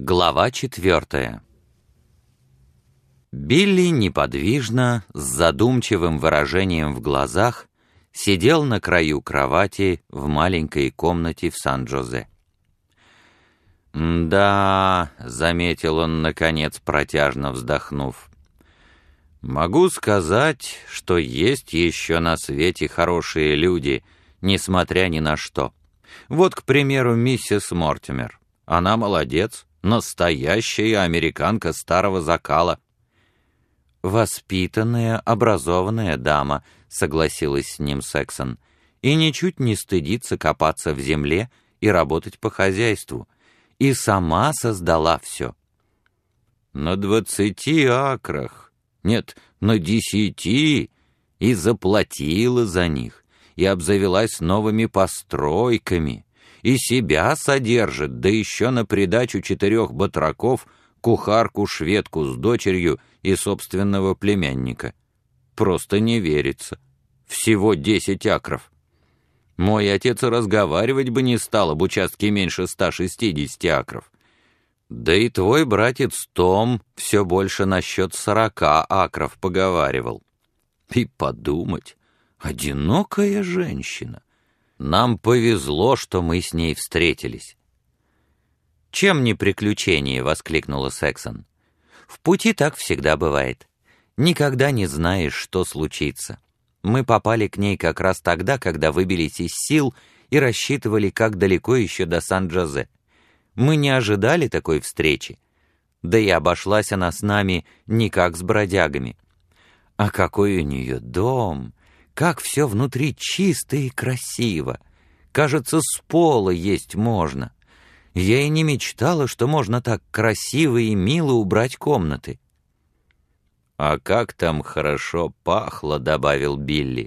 Глава 4. Билли неподвижно, с задумчивым выражением в глазах, сидел на краю кровати в маленькой комнате в Сан-Джозе. «Да», — заметил он, наконец, протяжно вздохнув, — «могу сказать, что есть еще на свете хорошие люди, несмотря ни на что. Вот, к примеру, миссис Мортимер. Она молодец, настоящая американка старого закала». «Воспитанная, образованная дама», — согласилась с ним Сексон, «и ничуть не стыдится копаться в земле и работать по хозяйству, и сама создала все». «На 20 акрах, нет, на 10, и заплатила за них, и обзавелась новыми постройками, и себя содержит, да еще на придачу 4 батраков, кухарку-шведку с дочерью и собственного племянника. Просто не верится. Всего 10 акров. Мой отец и разговаривать бы не стал об участке меньше 160 акров. Да и твой братец Том все больше насчет 40 акров поговаривал. И подумать, одинокая женщина. Нам повезло, что мы с ней встретились». «Чем не приключение?» — воскликнула Сексон. «В пути так всегда бывает. Никогда не знаешь, что случится. Мы попали к ней как раз тогда, когда выбились из сил и рассчитывали, как далеко еще до Сан-Джозе. Мы не ожидали такой встречи. Да и обошлась она с нами не как с бродягами. А какой у нее дом! Как все внутри чисто и красиво! Кажется, с пола есть можно. Я и не мечтала, что можно так красиво и мило убрать комнаты». «А как там хорошо пахло», — добавил Билли.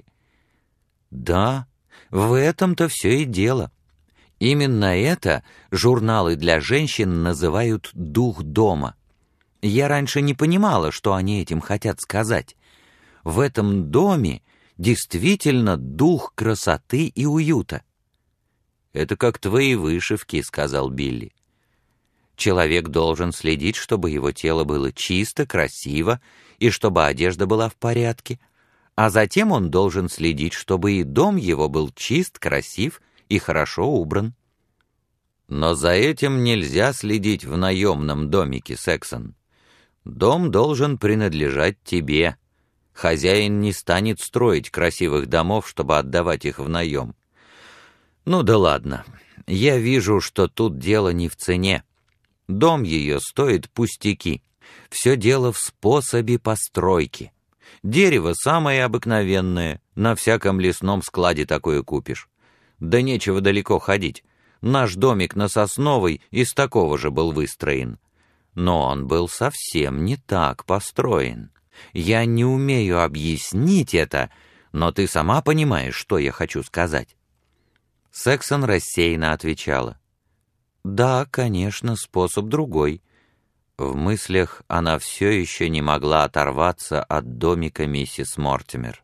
«Да, в этом-то все и дело. Именно это журналы для женщин называют «дух дома». Я раньше не понимала, что они этим хотят сказать. В этом доме действительно дух красоты и уюта». «Это как твои вышивки», — сказал Билли. «Человек должен следить, чтобы его тело было чисто, красиво, и чтобы одежда была в порядке, а затем он должен следить, чтобы и дом его был чист, красив и хорошо убран». «Но за этим нельзя следить в наемном домике, Сексон. Дом должен принадлежать тебе. Хозяин не станет строить красивых домов, чтобы отдавать их в наем». «Ну да ладно, я вижу, что тут дело не в цене. Дом ее стоит пустяки. Все дело в способе постройки. Дерево самое обыкновенное, на всяком лесном складе такое купишь. Да нечего далеко ходить. Наш домик на Сосновой из такого же был выстроен. Но он был совсем не так построен. Я не умею объяснить это, но ты сама понимаешь, что я хочу сказать». Сексон рассеянно отвечала. «Да, конечно, способ другой». В мыслях она все еще не могла оторваться от домика миссис Мортимер.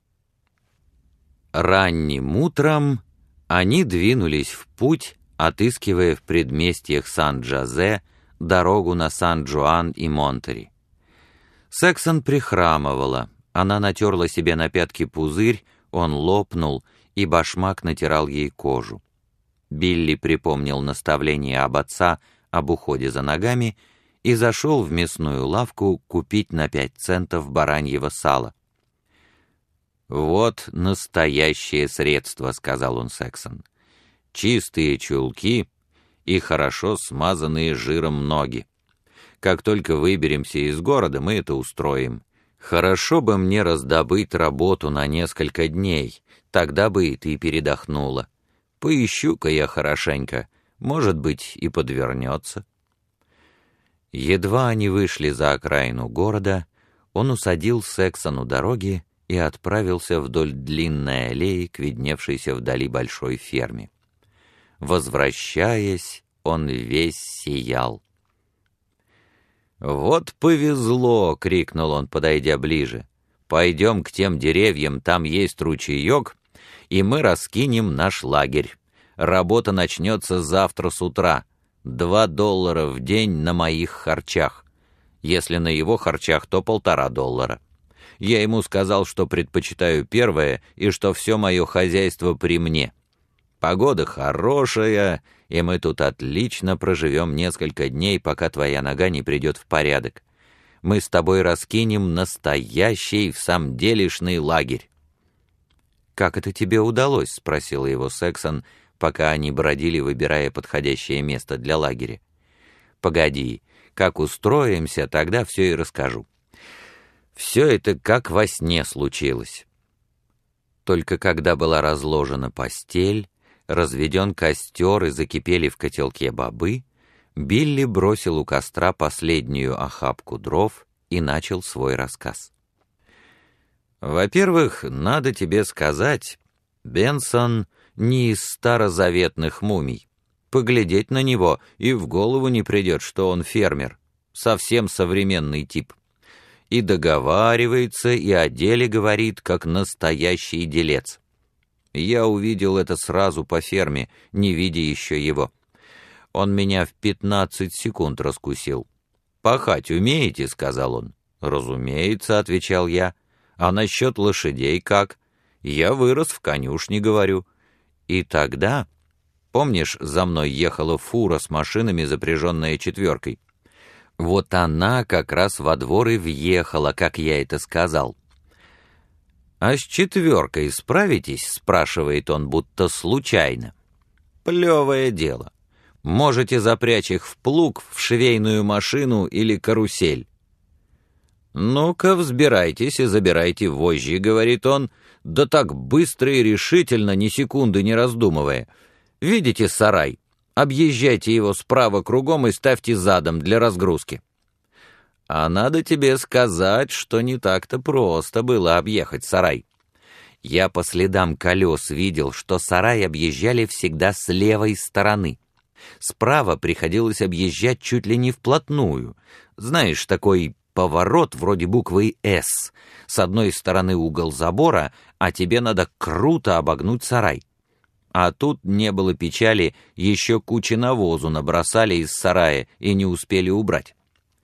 Ранним утром они двинулись в путь, отыскивая в предместьях Сан-Джозе дорогу на Сан-Джоан и Монтерей. Сексон прихрамывала. Она натерла себе на пятки пузырь, он лопнул, и башмак натирал ей кожу. Билли припомнил наставление об отца об уходе за ногами и зашел в мясную лавку купить на 5 центов бараньего сала. «Вот настоящее средство», — сказал он Сексон. «Чистые чулки и хорошо смазанные жиром ноги. Как только выберемся из города, мы это устроим. Хорошо бы мне раздобыть работу на несколько дней, тогда бы и ты передохнула. Поищу-ка я хорошенько, может быть, и подвернется». Едва они вышли за окраину города, он усадил Сексон у дороги и отправился вдоль длинной аллеи к видневшейся вдали большой ферме. Возвращаясь, он весь сиял. «Вот повезло!» — крикнул он, подойдя ближе. «Пойдем к тем деревьям, там есть ручеек, и мы раскинем наш лагерь. Работа начнется завтра с утра. $2 в день на моих харчах. Если на его харчах, то $1,5. Я ему сказал, что предпочитаю первое и что все мое хозяйство при мне. Погода хорошая, и мы тут отлично проживем несколько дней, пока твоя нога не придет в порядок. Мы с тобой раскинем настоящий, в самом делешный лагерь». «Как это тебе удалось?» — спросил его Сексон, пока они бродили, выбирая подходящее место для лагеря. «Погоди, как устроимся, тогда все и расскажу. Все это как во сне случилось». Только когда была разложена постель, разведен костер и закипели в котелке бобы, Билли бросил у костра последнюю охапку дров и начал свой рассказ. «Во-первых, надо тебе сказать, Бенсон не из старозаветных мумий. Поглядеть на него и в голову не придет, что он фермер, совсем современный тип. И договаривается, и о деле говорит, как настоящий делец. Я увидел это сразу по ферме, не видя еще его. Он меня в 15 секунд раскусил. «Пахать умеете?» — сказал он. «Разумеется», — отвечал я. «А насчет лошадей как?» «Я вырос в конюшне, говорю». И тогда, помнишь, за мной ехала фура с машинами, запряженная четверкой? Вот она как раз во двор и въехала, как я это сказал. «А с четверкой справитесь?» — спрашивает он, будто случайно. «Плевое дело. Можете запрячь их в плуг, в швейную машину или карусель». «Ну-ка, взбирайтесь и забирайте вожжи», — говорит он, да так быстро и решительно, ни секунды не раздумывая. «Видите сарай? Объезжайте его справа кругом и ставьте задом для разгрузки». А надо тебе сказать, что не так-то просто было объехать сарай. Я по следам колес видел, что сарай объезжали всегда с левой стороны. Справа приходилось объезжать чуть ли не вплотную. Знаешь, такой поворот вроде буквы «С». С одной стороны угол забора, а тебе надо круто обогнуть сарай. А тут не было печали, еще кучи навозу набросали из сарая и не успели убрать.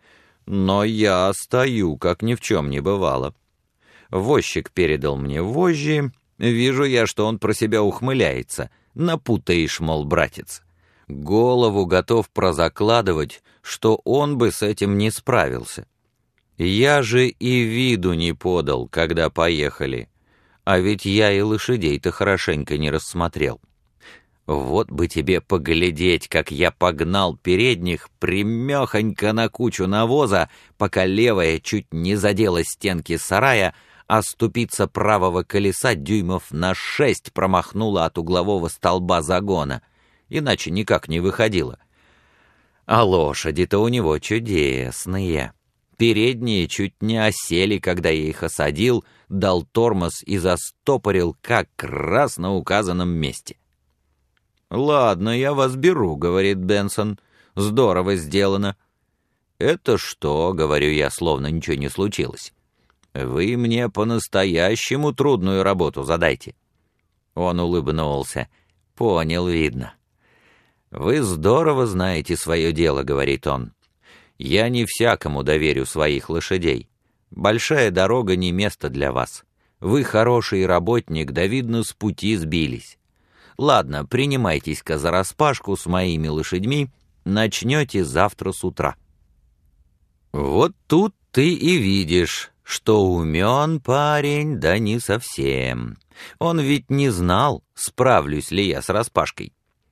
Но я стою, как ни в чем не бывало. Возчик передал мне вожжи. Вижу я, что он про себя ухмыляется. Напутаешь, мол, братец. Голову готов прозакладывать, что он бы с этим не справился. Я же и виду не подал, когда поехали. А ведь я и лошадей-то хорошенько не рассмотрел. Вот бы тебе поглядеть, как я погнал передних прямехонько на кучу навоза, пока левая чуть не задела стенки сарая, а ступица правого колеса дюймов на 6 промахнула от углового столба загона, иначе никак не выходила. А лошади-то у него чудесные. Передние чуть не осели, когда я их осадил, дал тормоз и застопорил как раз на указанном месте. «Ладно, я вас беру», — говорит Бенсон. «Здорово сделано». «Это что?» — говорю я, словно ничего не случилось. «Вы мне по-настоящему трудную работу задайте». Он улыбнулся. «Понял, видно». «Вы здорово знаете свое дело», — говорит он. «Я не всякому доверю своих лошадей. Большая дорога не место для вас. Вы хороший работник, да, видно, с пути сбились. Ладно, принимайтесь-ка за распашку с моими лошадьми, начнете завтра с утра». Вот тут ты и видишь, что умен парень, да не совсем. Он ведь не знал, справлюсь ли я с распашкой.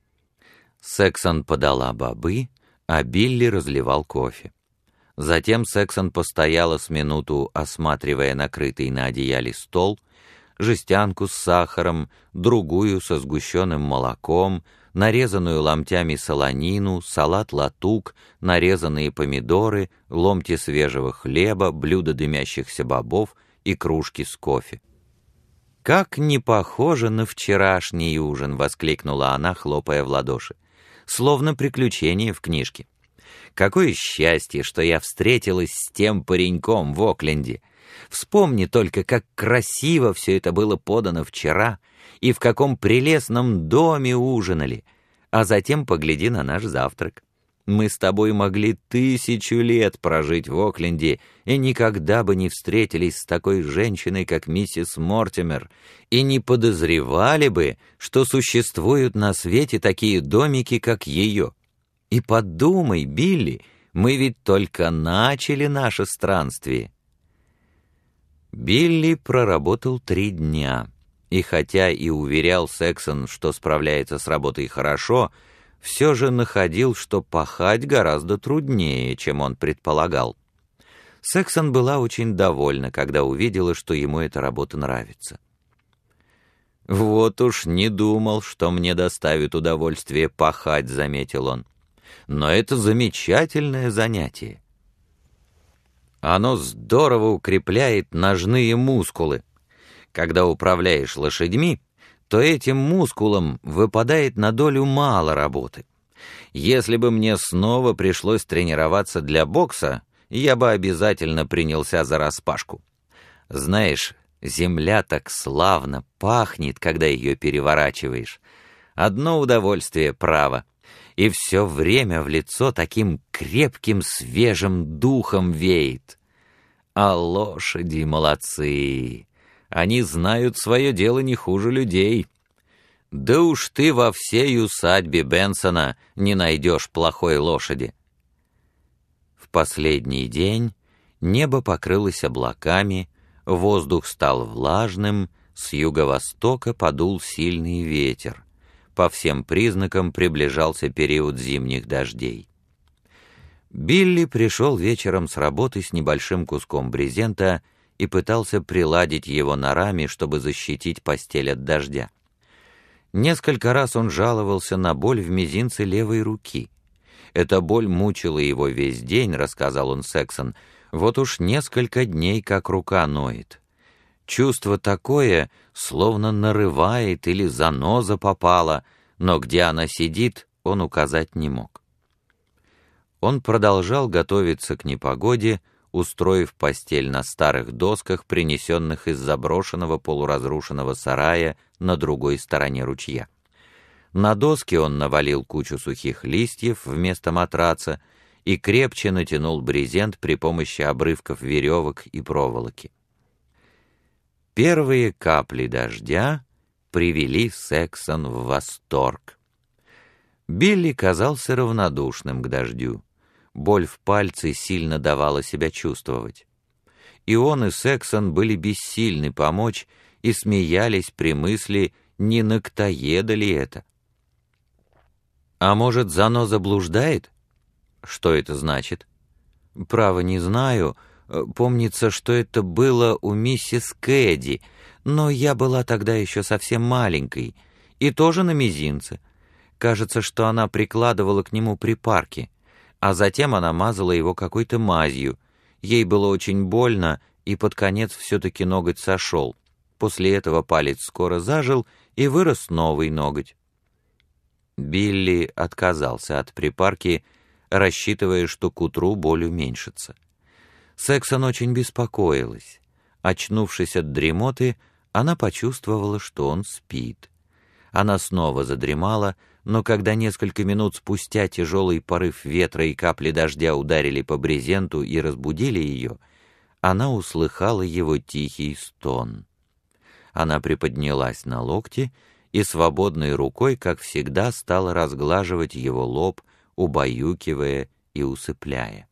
Сексон подала бобы, а Билли разливал кофе. Затем Сексон постояла с минуту, осматривая накрытый на одеяле стол, жестянку с сахаром, другую со сгущенным молоком, нарезанную ломтями солонину, салат-латук, нарезанные помидоры, ломти свежего хлеба, блюдо дымящихся бобов и кружки с кофе. «Как не похоже на вчерашний ужин!» — воскликнула она, хлопая в ладоши. «Словно приключение в книжке. Какое счастье, что я встретилась с тем пареньком в Окленде! Вспомни только, как красиво все это было подано вчера, и в каком прелестном доме ужинали, а затем погляди на наш завтрак. Мы с тобой могли 1000 лет прожить в Окленде и никогда бы не встретились с такой женщиной, как миссис Мортимер, и не подозревали бы, что существуют на свете такие домики, как ее. И подумай, Билли, мы ведь только начали наше странствие». Билли проработал 3 дня, и хотя и уверял Сексон, что справляется с работой хорошо, все же находил, что пахать гораздо труднее, чем он предполагал. Сексон была очень довольна, когда увидела, что ему эта работа нравится. «Вот уж не думал, что мне доставит удовольствие пахать», — заметил он. «Но это замечательное занятие. Оно здорово укрепляет ножные мускулы. Когда управляешь лошадьми, то этим мускулам выпадает на долю мало работы. Если бы мне снова пришлось тренироваться для бокса, я бы обязательно принялся за распашку. Знаешь, земля так славно пахнет, когда ее переворачиваешь. Одно удовольствие, право. И все время в лицо таким крепким свежим духом веет. А лошади молодцы. Они знают свое дело не хуже людей. Да уж ты во всей усадьбе Бенсона не найдешь плохой лошади». В последний день небо покрылось облаками, воздух стал влажным, с юго-востока подул сильный ветер. По всем признакам приближался период зимних дождей. Билли пришел вечером с работы с небольшим куском брезента и пытался приладить его на раме, чтобы защитить постель от дождя. Несколько раз он жаловался на боль в мизинце левой руки. Эта боль мучила его весь день, рассказал он Сексон. Вот уж несколько дней как рука ноет. Чувство такое, словно нарывает или заноза попала, но где она сидит, он указать не мог. Он продолжал готовиться к непогоде, устроив постель на старых досках, принесенных из заброшенного полуразрушенного сарая на другой стороне ручья. На доски он навалил кучу сухих листьев вместо матраца и крепче натянул брезент при помощи обрывков веревок и проволоки. Первые капли дождя привели Сексон в восторг. Билли казался равнодушным к дождю. Боль в пальце сильно давала себя чувствовать. И он, и Сексон были бессильны помочь и смеялись при мысли, не ноктоеда ли это. «А может, заноза блуждает?» «Что это значит?» «Право не знаю. Помнится, что это было у миссис Кэдди, но я была тогда еще совсем маленькой, и тоже на мизинце. Кажется, что она прикладывала к нему припарки, а затем она мазала его какой-то мазью. Ей было очень больно, и под конец все-таки ноготь сошел. После этого палец скоро зажил, и вырос новый ноготь». Билли отказался от припарки, рассчитывая, что к утру боль уменьшится. Сексон очень беспокоилась. Очнувшись от дремоты, она почувствовала, что он спит. Она снова задремала, но когда несколько минут спустя тяжелый порыв ветра и капли дождя ударили по брезенту и разбудили ее, она услыхала его тихий стон. Она приподнялась на локте и свободной рукой, как всегда, стала разглаживать его лоб, убаюкивая и усыпляя.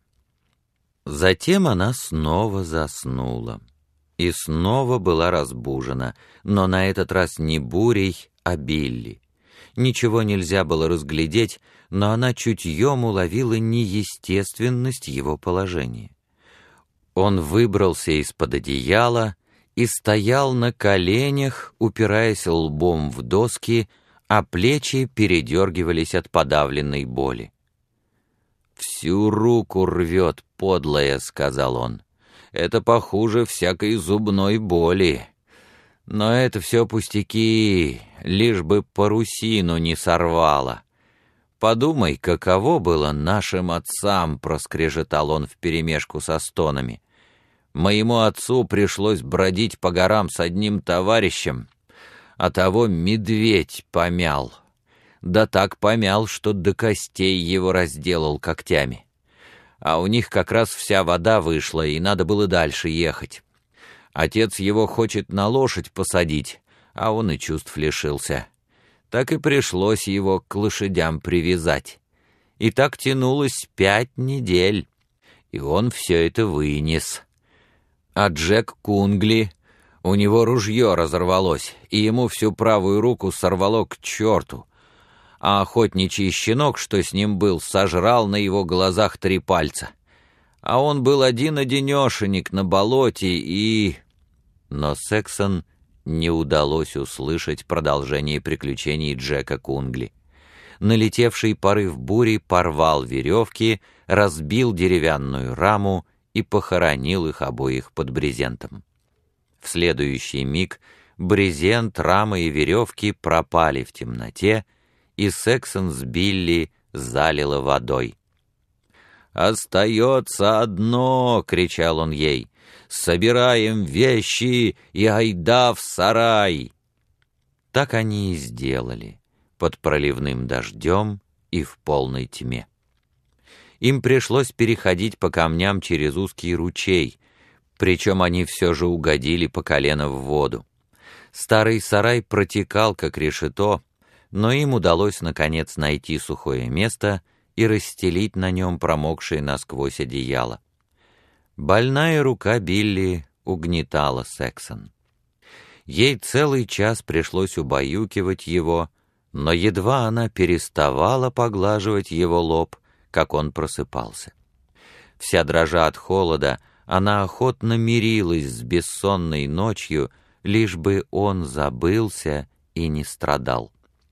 Затем она снова заснула и снова была разбужена, но на этот раз не бурей, а Билли. Ничего нельзя было разглядеть, но она чутьем уловила неестественность его положения. Он выбрался из-под одеяла и стоял на коленях, упираясь лбом в доски, а плечи передергивались от подавленной боли. «Всю руку рвет, подлая», — сказал он. «Это похуже всякой зубной боли. Но это все пустяки, лишь бы парусину не сорвало. Подумай, каково было нашим отцам», — проскрежетал он вперемешку со стонами. «Моему отцу пришлось бродить по горам с одним товарищем, а того медведь помял. да так помял, что до костей его разделал когтями. А у них как раз вся вода вышла, и надо было дальше ехать. Отец его хочет на лошадь посадить, а он и чувств лишился. Так и пришлось его к лошадям привязать. И так тянулось 5 недель, и он все это вынес. А Джек Кунгли, у него ружье разорвалось, и ему всю правую руку сорвало к черту, а охотничий щенок, что с ним был, сожрал на его глазах 3 пальца. А он был один-одинешенек на болоте и... Но Сексон не удалось услышать продолжение приключений Джека Кунгли. Налетевший порыв бури порвал веревки, разбил деревянную раму и похоронил их обоих под брезентом. В следующий миг брезент, рама и веревки пропали в темноте, и Сексон с Билли залило водой. «Остается одно!» — кричал он ей. «Собираем вещи и айда в сарай!» Так они и сделали, под проливным дождем и в полной тьме. Им пришлось переходить по камням через узкий ручей, причем они все же угодили по колено в воду. Старый сарай протекал, как решето, но им удалось, наконец, найти сухое место и расстелить на нем промокшее насквозь одеяло. Больная рука Билли угнетала Сексон. Ей целый час пришлось убаюкивать его, но едва она переставала поглаживать его лоб, как он просыпался. Вся дрожа от холода, она охотно мирилась с бессонной ночью, лишь бы он забылся и не страдал.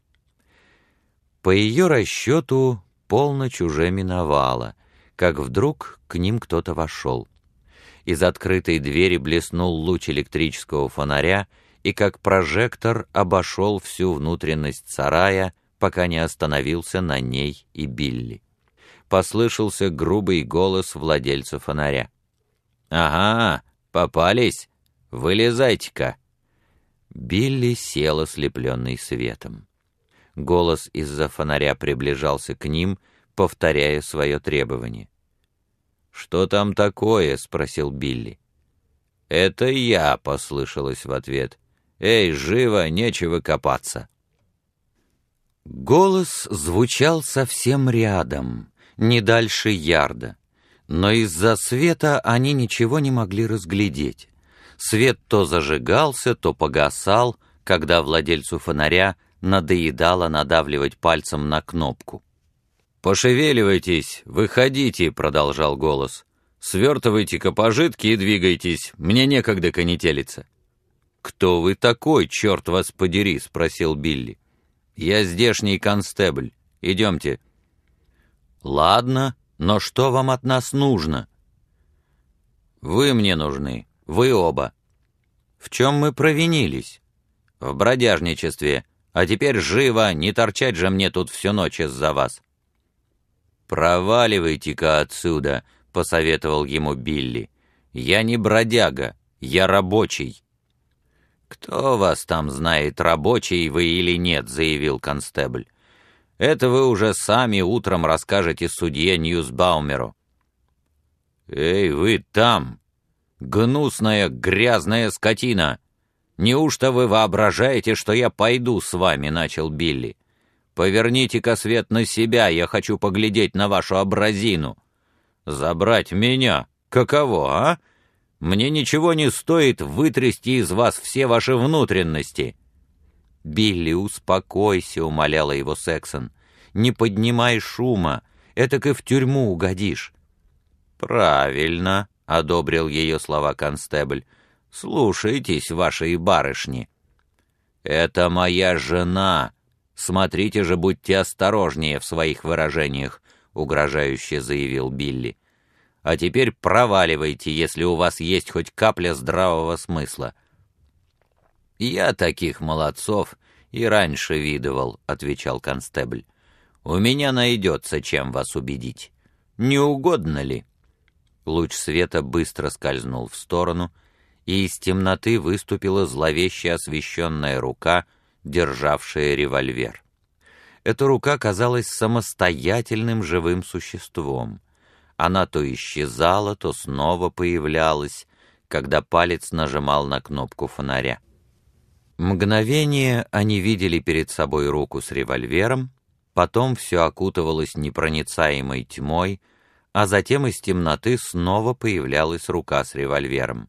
По ее расчету, полночь уже миновала, как вдруг к ним кто-то вошел. Из открытой двери блеснул луч электрического фонаря и как прожектор обошел всю внутренность сарая, пока не остановился на ней и Билли. Послышался грубый голос владельца фонаря. «Ага, попались! Вылезайте-ка!» Билли сел, ослепленный светом. Голос из-за фонаря приближался к ним, повторяя свое требование. «Что там такое?» — спросил Билли. «Это я», — послышалось в ответ. «Эй, живо, нечего копаться». Голос звучал совсем рядом, не дальше ярда, но из-за света они ничего не могли разглядеть. Свет то зажигался, то погасал, когда владельцу фонаря надоедало надавливать пальцем на кнопку. «Пошевеливайтесь, выходите», — продолжал голос. «Свертывайте-ка пожитки и двигайтесь, мне некогда конетелиться». «Кто вы такой, черт вас подери?» — спросил Билли. «Я здешний констебль. Идемте». «Ладно, но что вам от нас нужно?» «Вы мне нужны, вы оба». «В чем мы провинились?» «В бродяжничестве. А теперь живо, не торчать же мне тут всю ночь из-за вас». «Проваливайте-ка отсюда», — посоветовал ему Билли. «Я не бродяга, я рабочий». «Кто вас там знает, рабочий вы или нет», — заявил констебль. «Это вы уже сами утром расскажете судье Ньюсбаумеру». «Эй, вы там, гнусная грязная скотина! Неужто вы воображаете, что я пойду с вами?» — начал Билли. «Поверните-ка свет на себя, я хочу поглядеть на вашу образину». «Забрать меня? Каково, а? Мне ничего не стоит вытрясти из вас все ваши внутренности». «Билли, успокойся», — умоляла его Сексон. «Не поднимай шума, этак и в тюрьму угодишь». «Правильно», — одобрил ее слова констебль. «Слушайтесь, ваши барышни». «Это моя жена. Смотрите же, будьте осторожнее в своих выражениях», — угрожающе заявил Билли. «А теперь проваливайте, если у вас есть хоть капля здравого смысла». «Я таких молодцов и раньше видывал», — отвечал констебль. «У меня найдется, чем вас убедить. Не угодно ли?» Луч света быстро скользнул в сторону, и из темноты выступила зловеще освещенная рука, державшая револьвер. Эта рука казалась самостоятельным живым существом. Она то исчезала, то снова появлялась, когда палец нажимал на кнопку фонаря. Мгновение они видели перед собой руку с револьвером, потом все окутывалось непроницаемой тьмой, а затем из темноты снова появлялась рука с револьвером.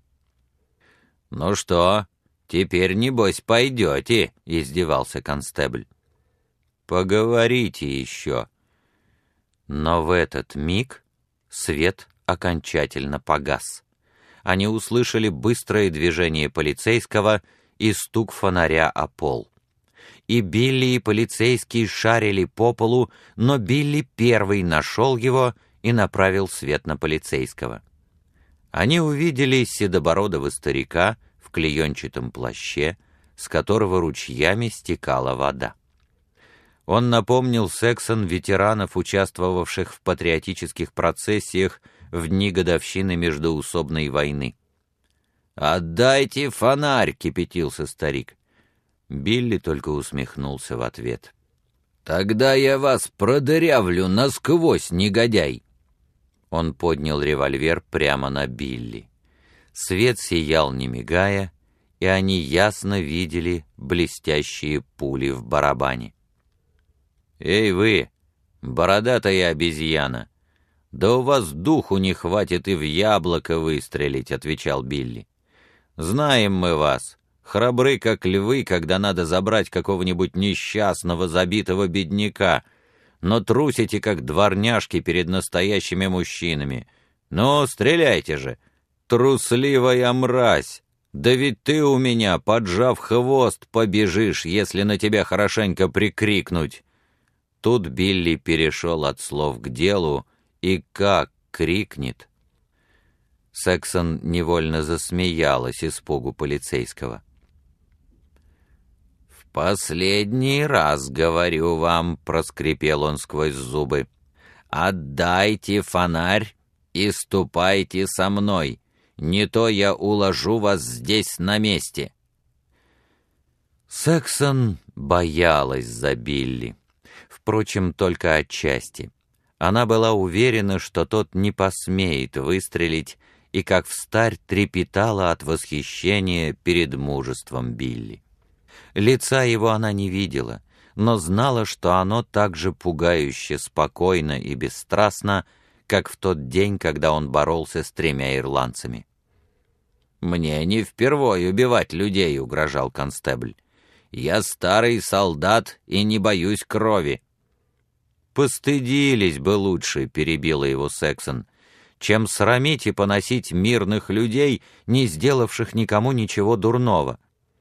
«Ну что, теперь, небось, пойдете?» — издевался констебль. «Поговорите еще». Но в этот миг свет окончательно погас. Они услышали быстрое движение полицейского и стук фонаря о пол. И Билли, и полицейский шарили по полу, но Билли первый нашел его и направил свет на полицейского. Они увидели седобородого старика в клеенчатом плаще, с которого ручьями стекала вода. Он напомнил Сексон ветеранов, участвовавших в патриотических процессиях в дни годовщины междоусобной войны. «Отдайте фонарь!» — кипятился старик. Билли только усмехнулся в ответ. «Тогда я вас продырявлю насквозь, негодяй!» Он поднял револьвер прямо на Билли. Свет сиял, не мигая, и они ясно видели блестящие пули в барабане. «Эй вы, бородатая обезьяна! Да у вас духу не хватит и в яблоко выстрелить!» — отвечал Билли. «Знаем мы вас, храбры как львы, когда надо забрать какого-нибудь несчастного забитого бедняка, но трусите как дворняжки перед настоящими мужчинами. Ну, стреляйте же! Трусливая мразь! Да ведь ты у меня, поджав хвост, побежишь, если на тебя хорошенько прикрикнуть!» Тут Билли перешел от слов к делу, и как крикнет. Сексон невольно засмеялась испугу полицейского. «В последний раз говорю вам», — проскрипел он сквозь зубы, — «отдайте фонарь и ступайте со мной, не то я уложу вас здесь на месте». Сексон боялась за Билли. Впрочем, только отчасти. Она была уверена, что тот не посмеет выстрелить, и как встарь трепетала от восхищения перед мужеством Билли. Лица его она не видела, но знала, что оно так же пугающе спокойно и бесстрастно, как в тот день, когда он боролся с 3 ирландцами. «Мне не впервой убивать людей», — угрожал констебль. «Я старый солдат и не боюсь крови». «Постыдились бы лучше», — перебила его Сексон, «чем срамить и поносить мирных людей, не сделавших никому ничего дурного».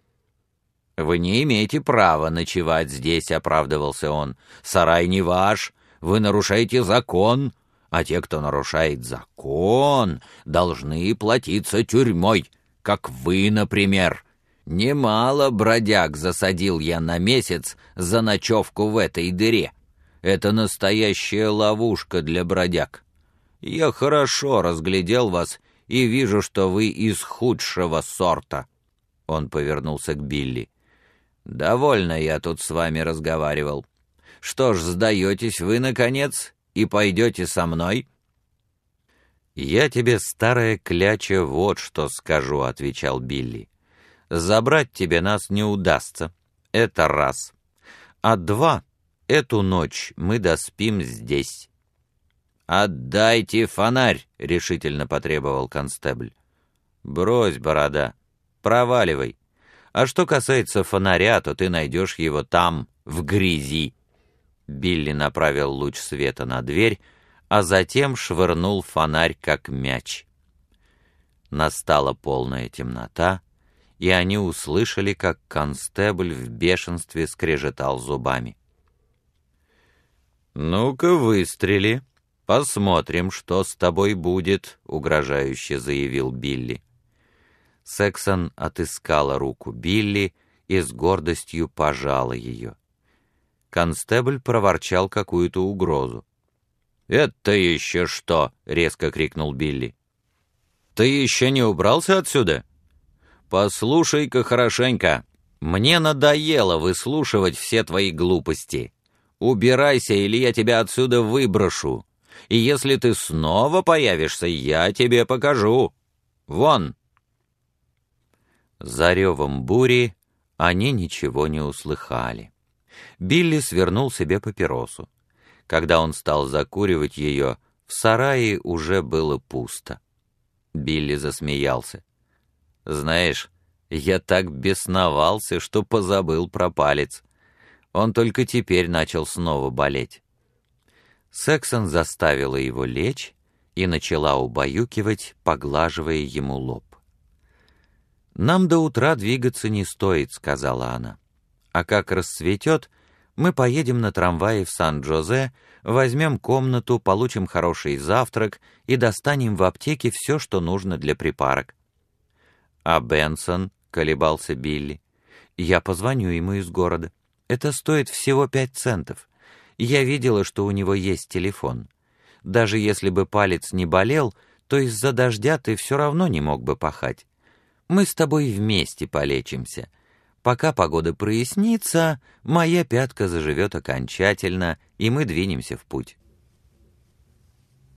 «Вы не имеете права ночевать здесь», — оправдывался он. «Сарай не ваш, вы нарушаете закон, а те, кто нарушает закон, должны платиться тюрьмой, как вы, например. Немало бродяг засадил я на месяц за ночевку в этой дыре. Это настоящая ловушка для бродяг. Я хорошо разглядел вас и вижу, что вы из худшего сорта». Он повернулся к Билли. «Довольно я тут с вами разговаривал. Что ж, сдаетесь вы, наконец, и пойдете со мной?» «Я тебе, старая кляча, вот что скажу», — отвечал Билли. «Забрать тебе нас не удастся. Это раз. А 2, эту ночь мы доспим здесь». «Отдайте фонарь», — решительно потребовал констебль. «Брось, борода, проваливай. А что касается фонаря, то ты найдешь его там, в грязи». Билли направил луч света на дверь, а затем швырнул фонарь, как мяч. Настала полная темнота, и они услышали, как констебль в бешенстве скрежетал зубами. «Ну-ка, выстрели. Посмотрим, что с тобой будет», — угрожающе заявил Билли. Сексон отыскала руку Билли и с гордостью пожала ее. Констебль проворчал какую-то угрозу. «Это еще что?» — резко крикнул Билли. «Ты еще не убрался отсюда? Послушай-ка хорошенько. Мне надоело выслушивать все твои глупости. Убирайся, или я тебя отсюда выброшу. И если ты снова появишься, я тебе покажу. Вон!» За ревом бури они ничего не услыхали. Билли свернул себе папиросу. Когда он стал закуривать ее, в сарае уже было пусто. Билли засмеялся. «Знаешь, я так бесновался, что позабыл про палец. Он только теперь начал снова болеть». Сексон заставила его лечь и начала убаюкивать, поглаживая ему лоб. «Нам до утра двигаться не стоит», — сказала она. «А как расцветет, мы поедем на трамвае в Сан-Джозе, возьмем комнату, получим хороший завтрак и достанем в аптеке все, что нужно для припарок». «А Бенсон?» — колебался Билли. «Я позвоню ему из города. Это стоит всего 5 центов. Я видела, что у него есть телефон. Даже если бы палец не болел, то из-за дождя ты все равно не мог бы пахать. Мы с тобой вместе полечимся. Пока погода прояснится, моя пятка заживет окончательно, и мы двинемся в путь».